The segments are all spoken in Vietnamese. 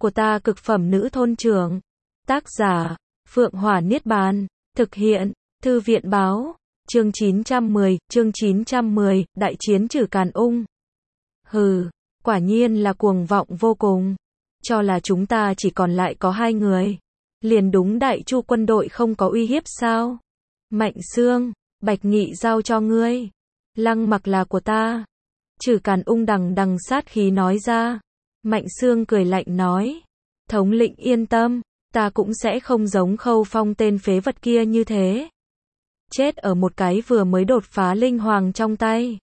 của ta cực phẩm nữ thôn trưởng. Tác giả, Phượng Hỏa Niết Bàn. Thực hiện, Thư viện báo. Chương 910, Đại chiến trừ Càn Ung. Hừ, quả nhiên là cuồng vọng vô cùng. Cho là chúng ta chỉ còn lại có 2 người. Liền đúng Đại Chu quân đội không có uy hiếp sao? Mạnh Xương, Bạch Nghị giao cho ngươi. Lăng Mặc là của ta. Trừ Càn Ung đằng sát khí nói ra. Mạnh Xương cười lạnh nói. Thống lĩnh yên tâm, ta cũng sẽ không giống Khâu Phong tên phế vật kia như thế. Chết ở một cái vừa mới đột phá linh hoàng trong tay.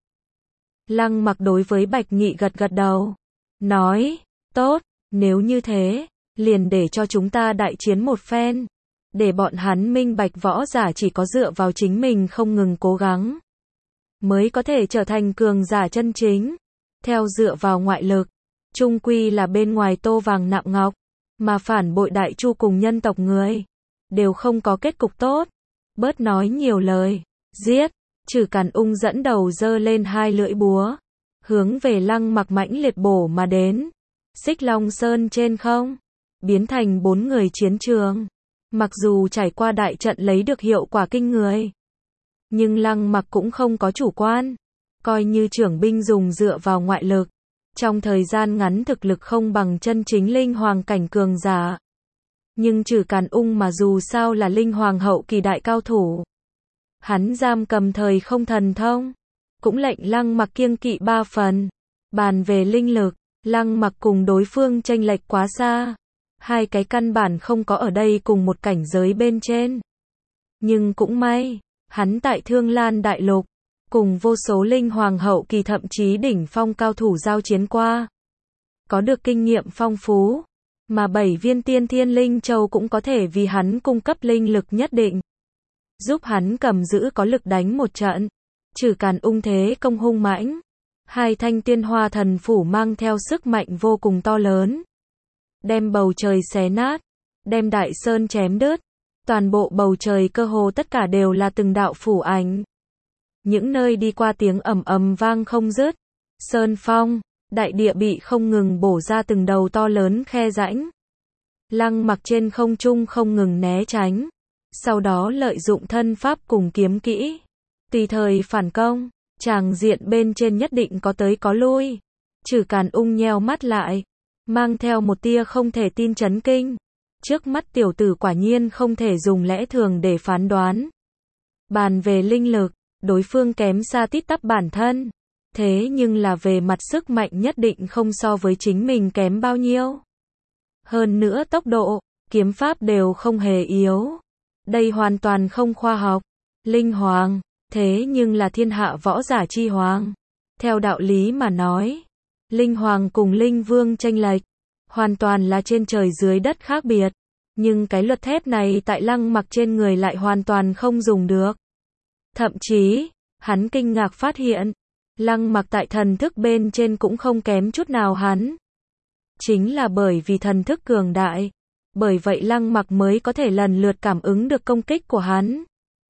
Lăng Mặc đối với Bạch Nghị gật đầu. Nói, tốt, nếu như thế, liền để cho chúng ta đại chiến một phen. Để bọn hắn minh bạch võ giả chỉ có dựa vào chính mình không ngừng cố gắng. Mới có thể trở thành cường giả chân chính. Theo dựa vào ngoại lực, chung quy là bên ngoài tô vàng nạm ngọc. Mà phản bội Đại Chu cùng nhân tộc người. Đều không có kết cục tốt. Bớt nói nhiều lời. Giết. Trừ Càn Ung dẫn đầu giơ lên 2 lưỡi búa. Hướng về Lăng Mặc mãnh liệt bổ mà đến. Xích Long Sơn trên không. Biến thành 4 người chiến trường. Mặc dù trải qua đại trận lấy được hiệu quả kinh người. Nhưng Lăng Mặc cũng không có chủ quan. Coi như trưởng binh dùng dựa vào ngoại lực. Trong thời gian ngắn thực lực không bằng chân chính linh hoàng cảnh cường giả. Nhưng Trừ Càn Ung mà dù sao là linh hoàng hậu kỳ đại cao thủ. Hắn giam cầm thời không thần thông. Cũng lệnh Lăng Mặc kiêng kỵ 3 phần. Bàn về linh lực, Lăng Mặc cùng đối phương chênh lệch quá xa. 2 cái căn bản không có ở đây cùng một cảnh giới bên trên. Nhưng cũng may, hắn tại Thương Lan Đại Lục. Cùng vô số linh hoàng hậu kỳ thậm chí đỉnh phong cao thủ giao chiến qua. Có được kinh nghiệm phong phú. Mà 7 viên tiên thiên linh châu cũng có thể vì hắn cung cấp linh lực nhất định. Giúp hắn cầm giữ có lực đánh một trận. Trừ Càn Ung thế công hung mãnh. 2 thanh tiên hoa thần phủ mang theo sức mạnh vô cùng to lớn. Đem bầu trời xé nát. Đem đại sơn chém đứt. Toàn bộ bầu trời cơ hồ tất cả đều là từng đạo phủ ảnh. Những nơi đi qua tiếng ầm ầm vang không dứt. Sơn phong, đại địa bị không ngừng bổ ra từng đầu to lớn khe rãnh. Lăng Mặc trên không trung không ngừng né tránh. Sau đó lợi dụng thân pháp cùng kiếm kỹ. Tùy thời phản công, tràng diện bên trên nhất định có tới có lui. Trừ Càn Ung nheo mắt lại. Mang theo một tia không thể tin chấn kinh. Trước mắt tiểu tử quả nhiên không thể dùng lẽ thường để phán đoán. Bàn về linh lực. Đối phương kém xa tít tắp bản thân. Thế nhưng là về mặt sức mạnh nhất định không so với chính mình kém bao nhiêu. Hơn nữa tốc độ, kiếm pháp đều không hề yếu. Đây hoàn toàn không khoa học. Linh hoàng, thế nhưng là thiên hạ võ giả chi hoàng. Theo đạo lý mà nói, linh hoàng cùng linh vương chênh lệch, hoàn toàn là trên trời dưới đất khác biệt. Nhưng cái luật thép này tại Lăng Mặc trên người lại hoàn toàn không dùng được. Thậm chí, hắn kinh ngạc phát hiện, Lăng Mặc tại thần thức bên trên cũng không kém chút nào hắn. Chính là bởi vì thần thức cường đại, bởi vậy Lăng Mặc mới có thể lần lượt cảm ứng được công kích của hắn.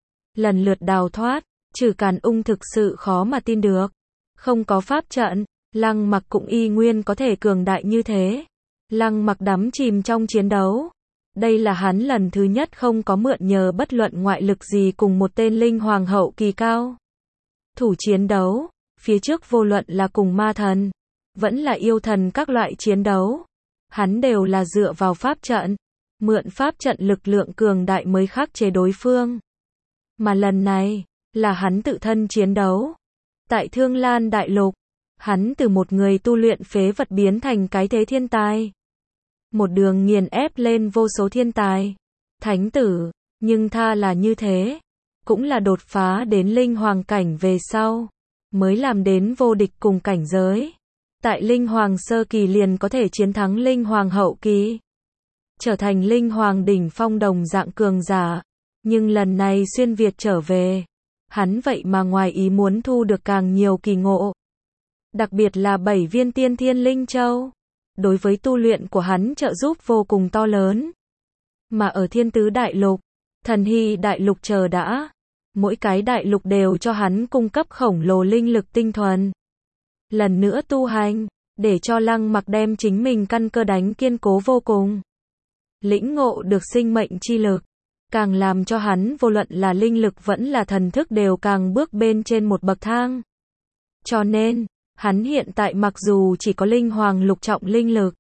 Lần lượt đào thoát, Trừ Càn Ung thực sự khó mà tin được. Không có pháp trận, Lăng Mặc cũng y nguyên có thể cường đại như thế. Lăng Mặc đắm chìm trong chiến đấu. Đây là hắn lần thứ nhất không có mượn nhờ bất luận ngoại lực gì cùng một tên linh hoàng hậu kỳ cao. Thủ chiến đấu, phía trước vô luận là cùng ma thần, vẫn là yêu thần các loại chiến đấu. Hắn đều là dựa vào pháp trận, mượn pháp trận lực lượng cường đại mới khắc chế đối phương. Mà lần này, là hắn tự thân chiến đấu. Tại Thương Lan Đại Lục, hắn từ một người tu luyện phế vật biến thành cái thế thiên tài. Một đường nghiền ép lên vô số thiên tài, thánh tử, nhưng tha là như thế, cũng là đột phá đến linh hoàng cảnh về sau, mới làm đến vô địch cùng cảnh giới. Tại linh hoàng sơ kỳ liền có thể chiến thắng linh hoàng hậu kỳ, trở thành linh hoàng đỉnh phong đồng dạng cường giả, nhưng lần này xuyên Việt trở về, hắn vậy mà ngoài ý muốn thu được càng nhiều kỳ ngộ. Đặc biệt là 7 viên tiên thiên linh châu. Đối với tu luyện của hắn trợ giúp vô cùng to lớn. Mà ở Thiên Tứ Đại Lục, Thần Hy Đại Lục chờ đã. Mỗi cái đại lục đều cho hắn cung cấp khổng lồ linh lực tinh thuần. Lần nữa tu hành, để cho Lăng Mặc đem chính mình căn cơ đánh kiên cố vô cùng. Lĩnh ngộ được sinh mệnh chi lực, càng làm cho hắn vô luận là linh lực vẫn là thần thức đều càng bước bên trên một bậc thang. Cho nên, hắn hiện tại mặc dù chỉ có linh hoàng lục trọng linh lực,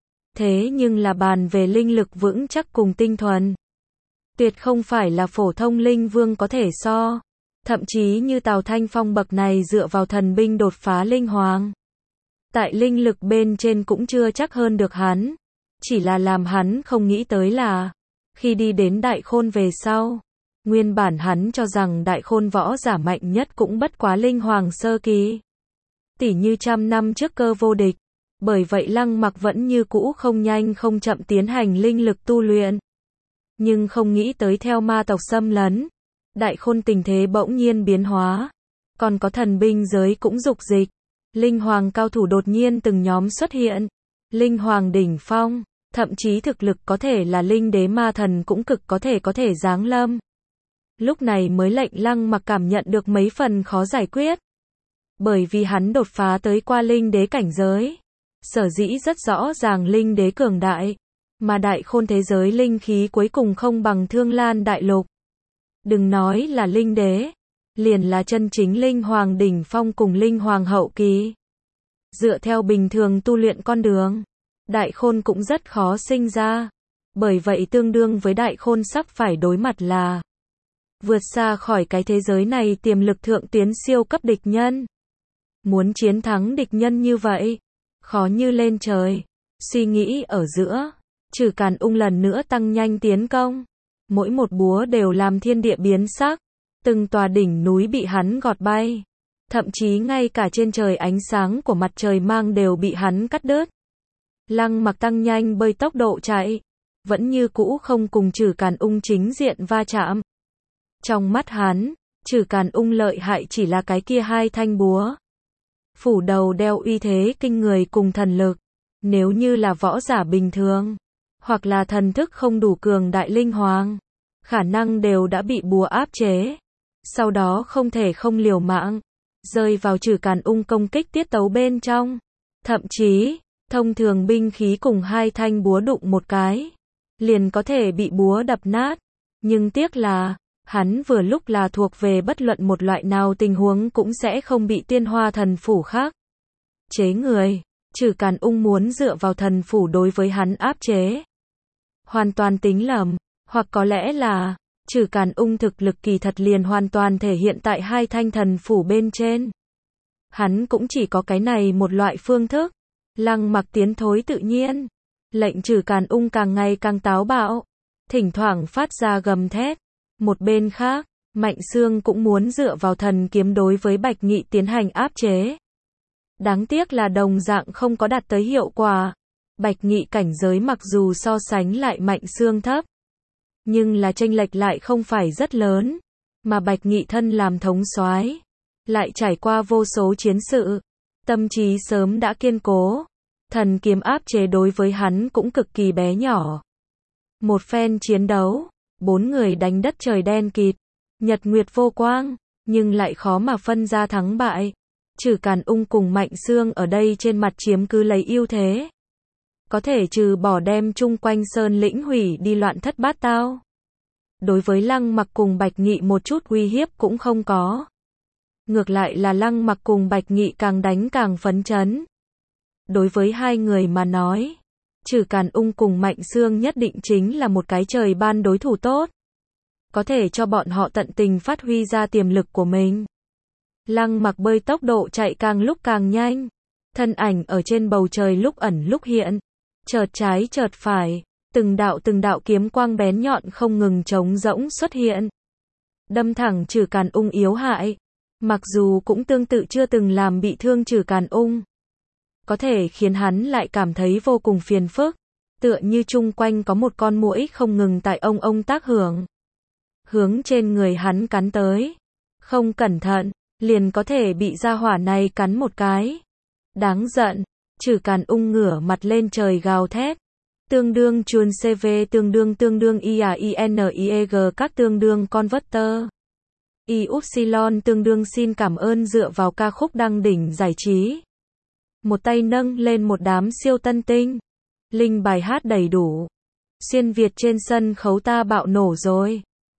thế nhưng là bàn về linh lực vững chắc cùng tinh thuần, tuyệt không phải là phổ thông linh vương có thể so. Thậm chí như Tào Thanh Phong bậc này dựa vào thần binh đột phá linh hoàng, tại linh lực bên trên cũng chưa chắc hơn được hắn. Chỉ là làm hắn không nghĩ tới là, khi đi đến Đại Khôn về sau, nguyên bản hắn cho rằng Đại Khôn võ giả mạnh nhất cũng bất quá linh hoàng sơ kỳ, tỉ như 100 năm trước Cơ vô địch. Bởi vậy Lăng Mặc vẫn như cũ không nhanh không chậm tiến hành linh lực tu luyện. Nhưng không nghĩ tới theo ma tộc xâm lấn, Đại Khôn tình thế bỗng nhiên biến hóa, còn có thần binh giới cũng dục dịch, linh hoàng cao thủ đột nhiên từng nhóm xuất hiện, linh hoàng đỉnh phong, thậm chí thực lực có thể là linh đế ma thần cũng cực có thể giáng lâm. Lúc này mới lệnh Lăng Mặc cảm nhận được mấy phần khó giải quyết. Bởi vì hắn đột phá tới qua linh đế cảnh giới, sở dĩ rất rõ ràng linh đế cường đại, mà Đại Khôn thế giới linh khí cuối cùng không bằng Thương Lan đại lục. Đừng nói là linh đế, liền là chân chính linh hoàng đỉnh phong cùng linh hoàng hậu kỳ. Dựa theo bình thường tu luyện con đường, Đại Khôn cũng rất khó sinh ra. Bởi vậy tương đương với Đại Khôn sắp phải đối mặt là vượt xa khỏi cái thế giới này tiềm lực thượng tuyến siêu cấp địch nhân. Muốn chiến thắng địch nhân như vậy, khó như lên trời. Suy nghĩ ở giữa, Trừ Càn Ung lần nữa tăng nhanh tiến công. Mỗi một búa đều làm thiên địa biến sắc, từng tòa đỉnh núi bị hắn gọt bay. Thậm chí ngay cả trên trời ánh sáng của mặt trời mang đều bị hắn cắt đứt. Lăng Mặc tăng nhanh bơi tốc độ chạy, vẫn như cũ không cùng Trừ Càn Ung chính diện va chạm. Trong mắt hắn, Trừ Càn Ung lợi hại chỉ là cái kia hai thanh búa. Phủ đầu đeo uy thế kinh người cùng thần lực. Nếu như là võ giả bình thường, hoặc là thần thức không đủ cường đại linh hoàng, khả năng đều đã bị búa áp chế. Sau đó không thể không liều mạng, rơi vào Trừ Càn Ung công kích tiết tấu bên trong. Thậm chí, thông thường binh khí cùng hai thanh búa đụng một cái, liền có thể bị búa đập nát. Nhưng tiếc là, hắn vừa lúc là thuộc về bất luận một loại nào tình huống cũng sẽ không bị Tiên Hoa thần phủ khác chế người. Trừ Càn Ung muốn dựa vào thần phủ đối với hắn áp chế, hoàn toàn tính lầm, hoặc có lẽ là Trừ Càn Ung thực lực kỳ thật liền hoàn toàn thể hiện tại hai thanh thần phủ bên trên. Hắn cũng chỉ có cái này một loại phương thức. Lăng Mặc tiến thối tự nhiên, lệnh Trừ Càn Ung càng ngày càng táo bạo, thỉnh thoảng phát ra gầm thét. Một bên khác, Mạnh Xương cũng muốn dựa vào thần kiếm đối với Bạch Nghị tiến hành áp chế. Đáng tiếc là đồng dạng không có đạt tới hiệu quả. Bạch Nghị cảnh giới mặc dù so sánh lại Mạnh Xương thấp, nhưng là chênh lệch lại không phải rất lớn. Mà Bạch Nghị thân làm thống soái, lại trải qua vô số chiến sự, tâm trí sớm đã kiên cố. Thần kiếm áp chế đối với hắn cũng cực kỳ bé nhỏ. Một phen chiến đấu, 4 người đánh đất trời đen kịt, nhật nguyệt vô quang, nhưng lại khó mà phân ra thắng bại. Trừ Càn Ung cùng Mạnh Xương ở đây trên mặt chiếm cứ lấy ưu thế, có thể trừ bỏ đem chung quanh sơn lĩnh hủy đi loạn thất bát tao. Đối với Lăng Mặc cùng Bạch Nghị một chút uy hiếp cũng không có. Ngược lại là Lăng Mặc cùng Bạch Nghị càng đánh càng phấn chấn. Đối với hai người mà nói, Trừ Càn Ung cùng Mạnh Xương nhất định chính là một cái trời ban đối thủ tốt, có thể cho bọn họ tận tình phát huy ra tiềm lực của mình. Lăng Mặc bơi tốc độ chạy càng lúc càng nhanh, thân ảnh ở trên bầu trời lúc ẩn lúc hiện, chợt trái chợt phải, từng đạo kiếm quang bén nhọn không ngừng trống rỗng xuất hiện, đâm thẳng Trừ Càn Ung yếu hại. Mặc dù cũng tương tự chưa từng làm bị thương Trừ Càn Ung, có thể khiến hắn lại cảm thấy vô cùng phiền phức, tựa như chung quanh có một con muỗi không ngừng tại ông tác hưởng, hướng trên người hắn cắn tới. Không cẩn thận, liền có thể bị gia hỏa này cắn một cái. Đáng giận, Trừ Càn Ung ngửa mặt lên trời gào thét. Tương đương chuồn CV tương đương IAINIEG các tương đương converter. Y tương đương xin cảm ơn dựa vào ca khúc đăng đỉnh giải trí. một tay nâng lên một đám siêu tân tinh. Linh bài hát đầy đủ. Xuyên Việt trên sân khấu ta bạo nổ rồi.